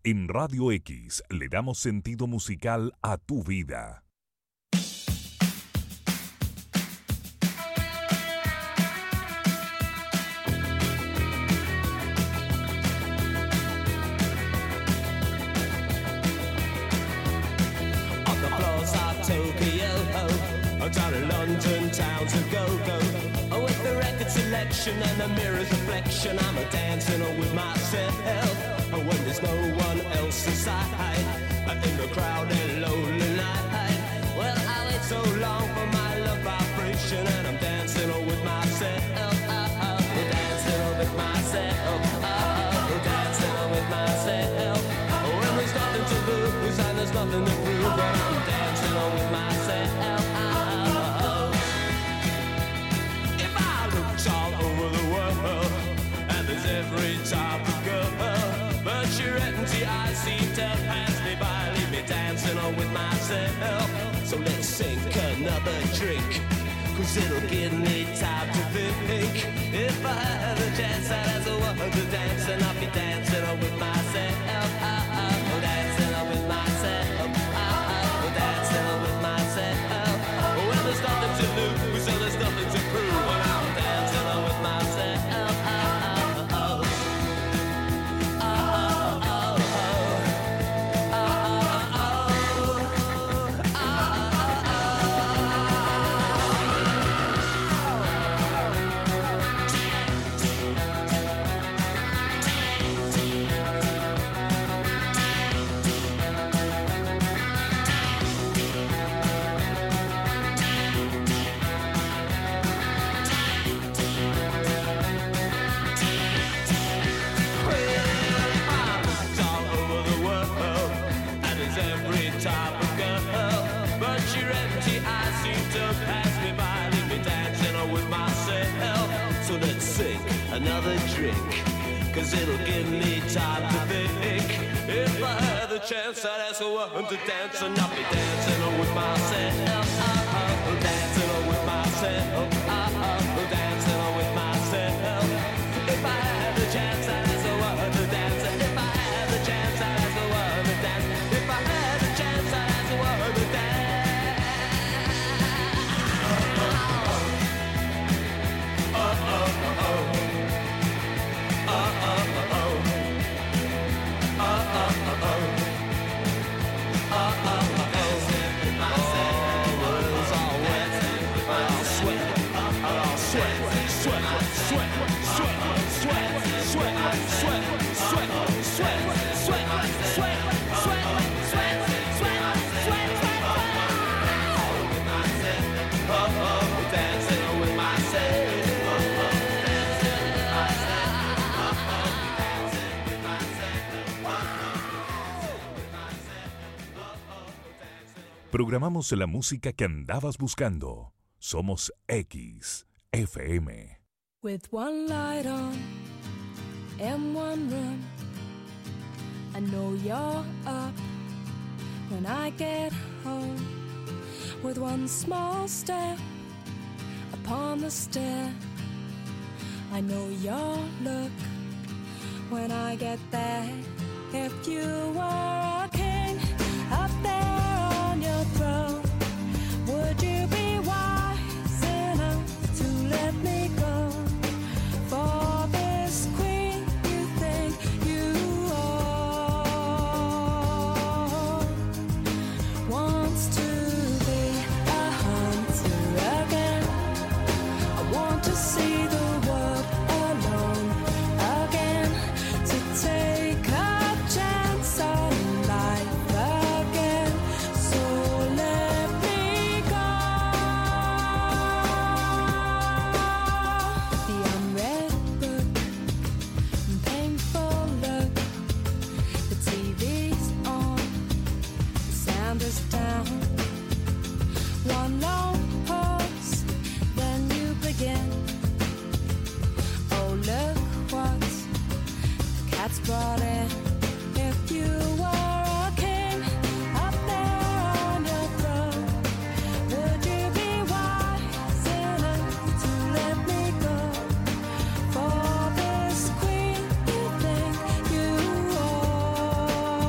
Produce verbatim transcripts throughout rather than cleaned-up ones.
En Radio X le damos sentido musical a tu vida. On the floors of Tokyo, down in London towns of go-go. Oh, with the record selection and the mirror's reflection, I'm a dancing with myself. Oh, when there's no one else inside, in the crowded lonely night. Well, I wait so long for my love vibration, and I'm dancing with myself. Oh, dancing with myself. Oh, dancing with myself. Oh, when there's nothing to lose and there's nothing to prove, but I'm dancing with myself. Every type of girl, but your empty eyes seem to pass me by, leave me dancing on with myself. So let's sink another drink, cause it'll give me time to think. If I had a chance, I'd ask a woman to dance, and I'll be dancing on with myself. Oh, dancing on with myself. Oh, dancing on with myself. Well, there's nothing to lose, so there's nothing to prove, but I'm dancing on with myself. Another drink, cause it'll give me time to think. If I had the chance, I'd ask a woman to dance, and I'll be dancing with myself. Oh, dancing with myself. Oh, dancing with myself. If I had the chance, I'd ask a woman to dance. If I had the chance, I'd ask a woman to dance. If I had the chance, I'd ask a woman to dance. Oh, oh, oh, oh. Programamos la música que andabas buscando. Somos X F M. With one light on in one room, I know you're up when I get home. With one small step upon the stair, I know your look when I get there. If you were a king up there on your throne, would you be wise enough to let me go for this queen you think you are? Wants to be a hunter again. I want to see the world alone again, to take a chance on life again. So let me go. The unread book, painful look. The T V's on, the sound is down. One long pause, then you begin. Oh, look what the cat's brought in. If you were a king up there on your throne, would you be wise enough to let me go for this queen you think you are?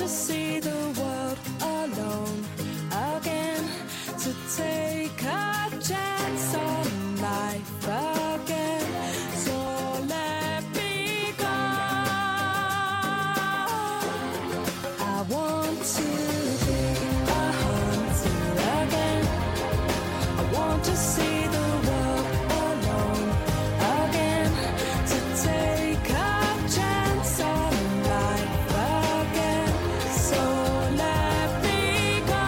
to see the world alone again, to take a chance on life again. So let me go. I want to be a hunter again. I want to see the world alone again, to take a chance on life again. So let me go.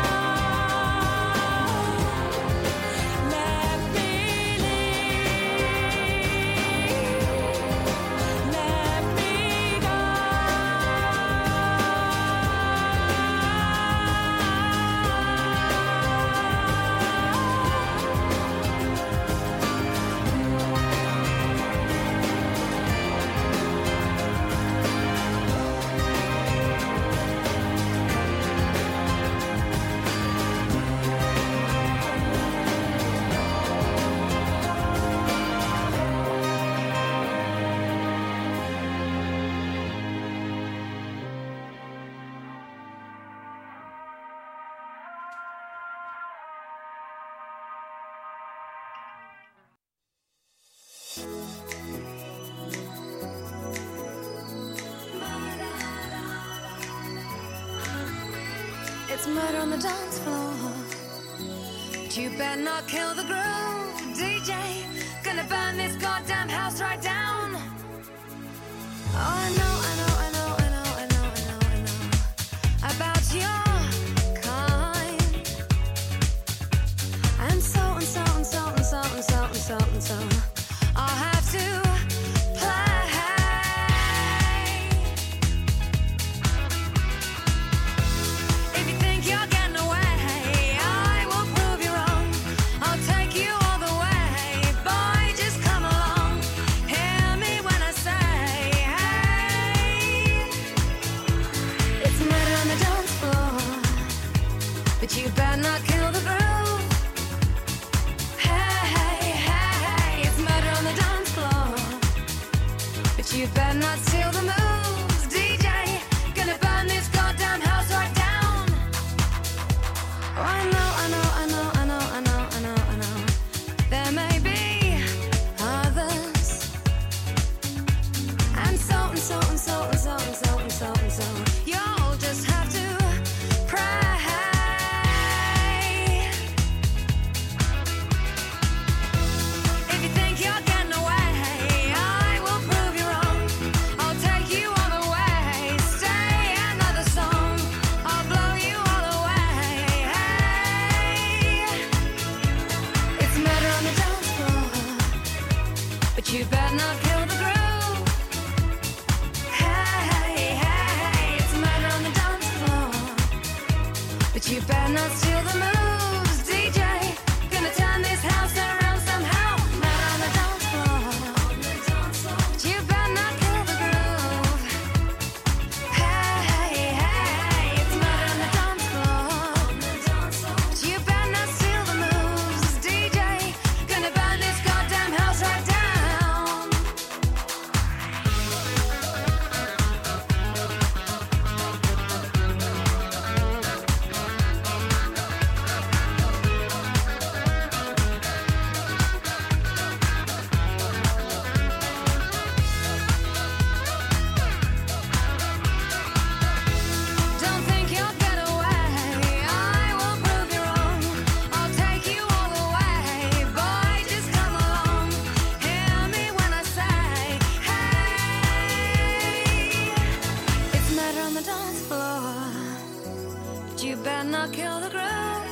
Let me leave. Let me go. It's murder on the dance floor, but you better not kill the groove, D J. Gonna burn this goddamn house right down. Oh, I know, I know, I know, I know, I know, I know, I know about your kind. And so and so and so and so and so and so and so I'll have to play. If you think you're getting away, I will prove you wrong. I'll take you all the way. Boy, just come along. Hear me when I say, hey. It's murder on the dance floor, but you better not kill the groove. Hey, hey, hey, hey. It's murder on the dance floor, but you better not steal the moves, D J. Gonna burn this goddamn house right down. Oh, I know, I know, I know, I know, I know, I know, I know. There may be others, and so and so and so and so and so and so and so. You'll just have to pray. If you think you're getting away, I will prove you wrong. I'll take you all the way. Stay another song. I'll blow you all away. Hey. It's murder on the dance floor, but you better not kill the groove. Hey, hey, hey. It's murder on the dance floor, but you better not steal the moves, D J. Gonna turn this house around somehow. Murder on the dance floor, but you better not kill the groove. Hey, hey, hey. It's murder on the dance floor, but you better not steal the moves, D J. Gonna burn this goddamn house right down. Don't think you'll get away. I will prove you wrong. I'll take you all the way. Boy, just come along. Hear me when I say, hey. It's murder on the dance floor, but you better not kill the groove.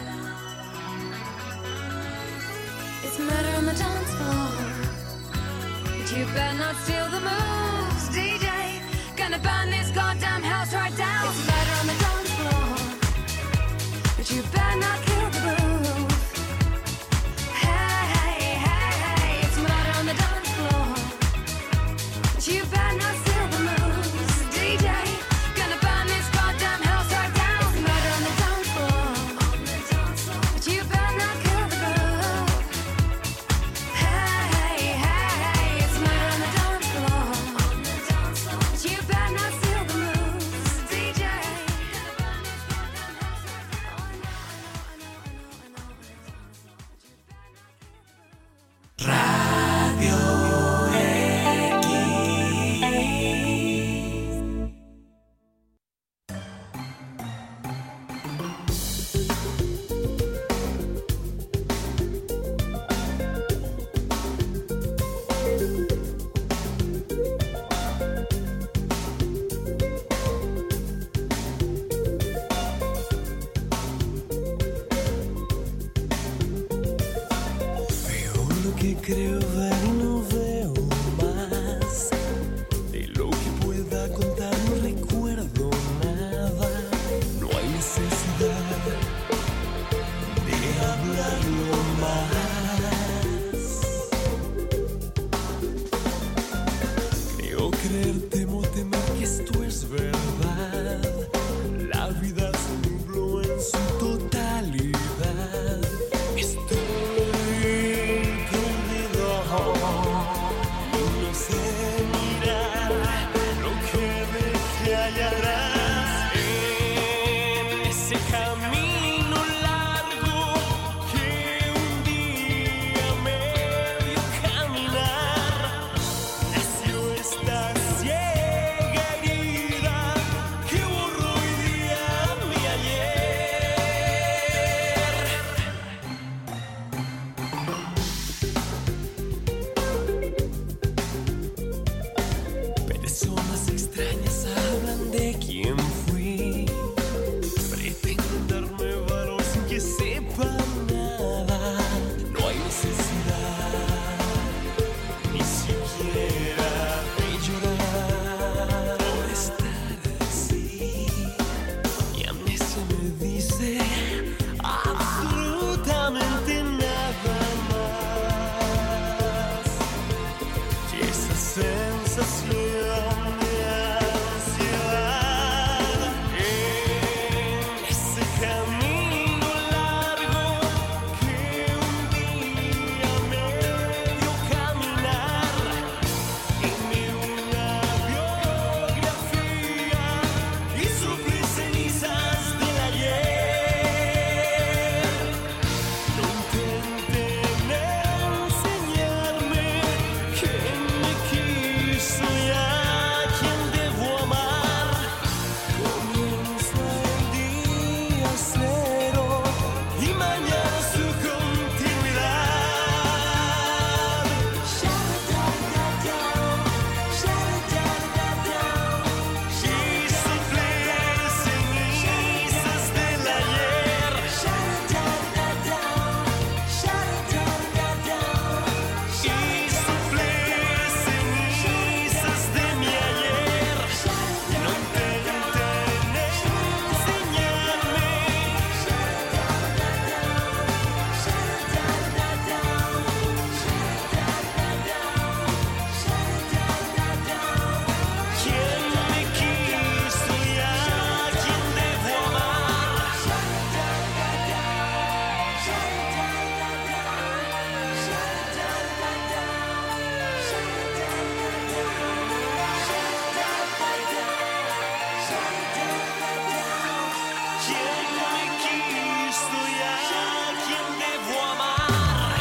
It's murder on the dance floor, but you better not steal the moves, D J. Gonna burn this goddamn house right down. It's murder on the dance floor, but you better not kill the groove. Hey, hey, hey, hey. It's murder on the dance floor, but you better not steal the moves, D J. Gonna burn this goddamn house right down. It's murder on the dance floor, but you better not kill the groove. Hey, hey, hey. It's murder on the dance floor, but you better not steal the moves, D J. que creo ver y no veo más. De lo que pueda contar no recuerdo nada. No hay necesidad de hablarlo más. Creo creer, temo temer que esto es verdad. La vida se nubló en su totalidad. Estoy perdido y no sé mirar lo que dejé allá atrás. En ese camino largo que un día me dio caminar, nació esta ciega herida que borró hoy día mi ayer. Personas extrañas hablan de quién fui. Pretenden darme valor sin que sepan nada. No hay necesidad ni siquiera de llorar por estar así. Mi amnesia me dice absolutamente nada más que esa sensación de ansiedad. En ese camino largo que un día me dio caminar, en una biografía y sufrí cenizas del ayer. No intenten enseñarme quién me quiso y a quién debo amar. Comienza el día cero y mañana su continuidad. Y sufrí cenizas del ayer. Y sufrí cenizas de mi ayer. No intenten enseñarme quién me quiso y a quién debo amar. ¿Quién me quiso y a quién debo amar?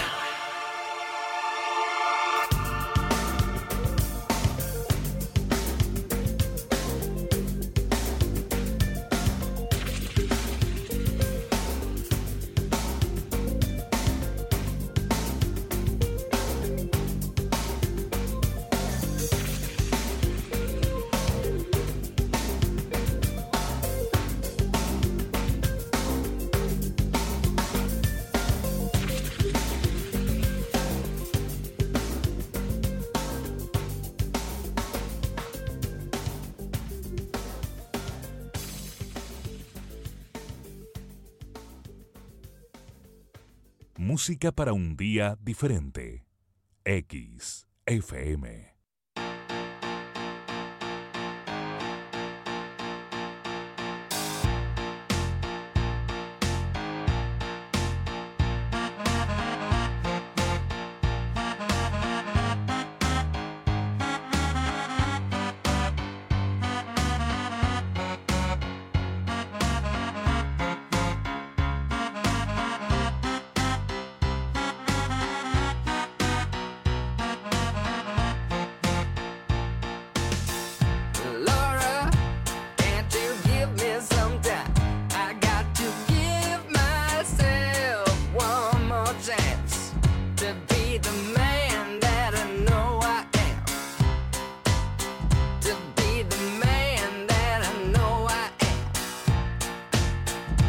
Música para un día diferente. X F M.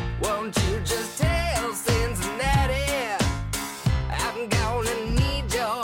Won't you just tell Cincinnati I'm gonna need your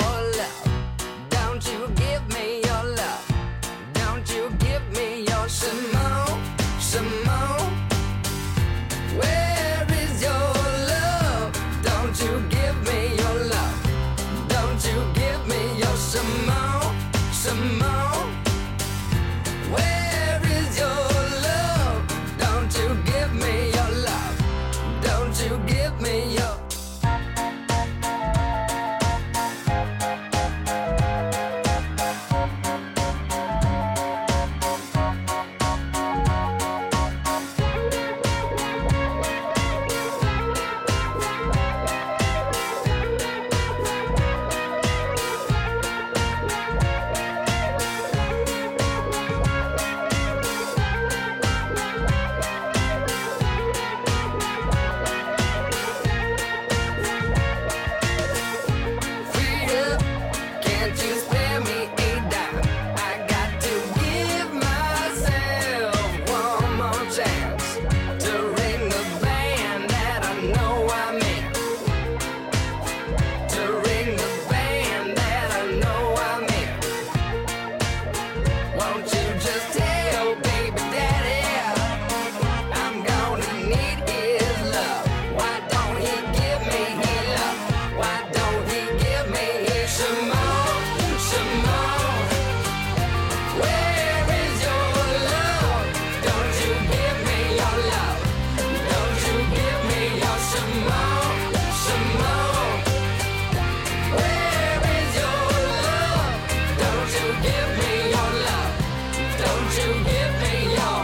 Simone, Simone, where is your love? Don't you give me your love? Don't you give me your Simone, Simone, where is your love? Don't you give me your love? Don't you give me your?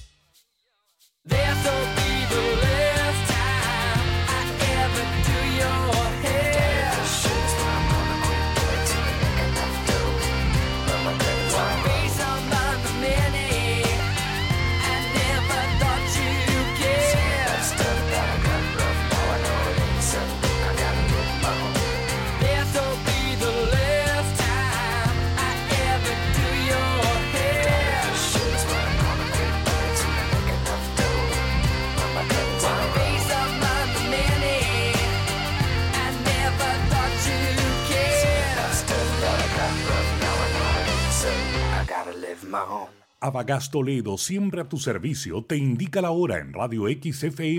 This will be the last time I ever do your hair. One piece among the many, I never thought you'd care. This will be the last time I ever do your hair. One piece among the many, I never thought you'd care. I gotta live my own. Avagás Toledo, siempre a tu servicio, te indica la hora en Radio X F M.